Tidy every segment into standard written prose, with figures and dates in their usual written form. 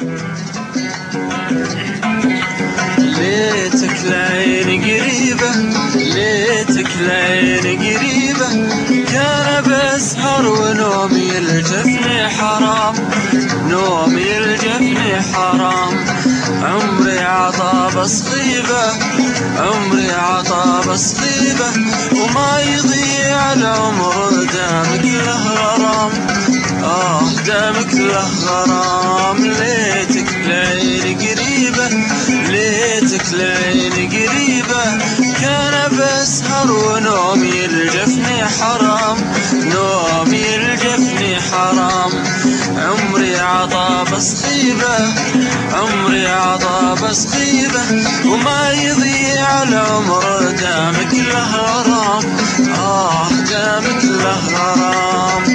ليتك العين قريبة، ليتك العين قريبة، كان بسهر ونومي الجفن حرام، نومي الجفن حرام. عمري عطا بس غيبة، عمري عطا بس غيبة، وما يضيع العمر دامك له غرام، دامك له غرام. ليتك العين قريبة، ليتك العين قريبة، كان بسهر ونومي الجفن حرام، نومي الجفن حرام. عمري عطا بس غيبة، عمري عطا بس غيبة، وما يضيع العمر دامك له غرام، دامك له غرام.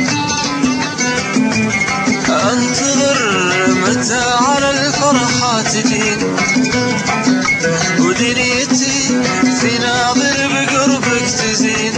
انتظر متى على الفرحة تجين، ودنيتي في ناظر بقربك تزين.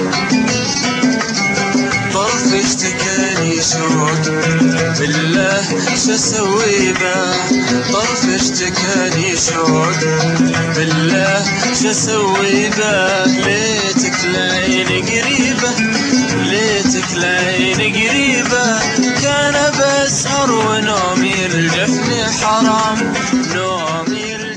طرف اشتكاني شوق بالله شسوي به، طرف اشتكاني شوق بالله شسوي به. ليتك العين قريبة، ليتك العين قريبة، كان بسهر ونومي الجفن حرام، نومي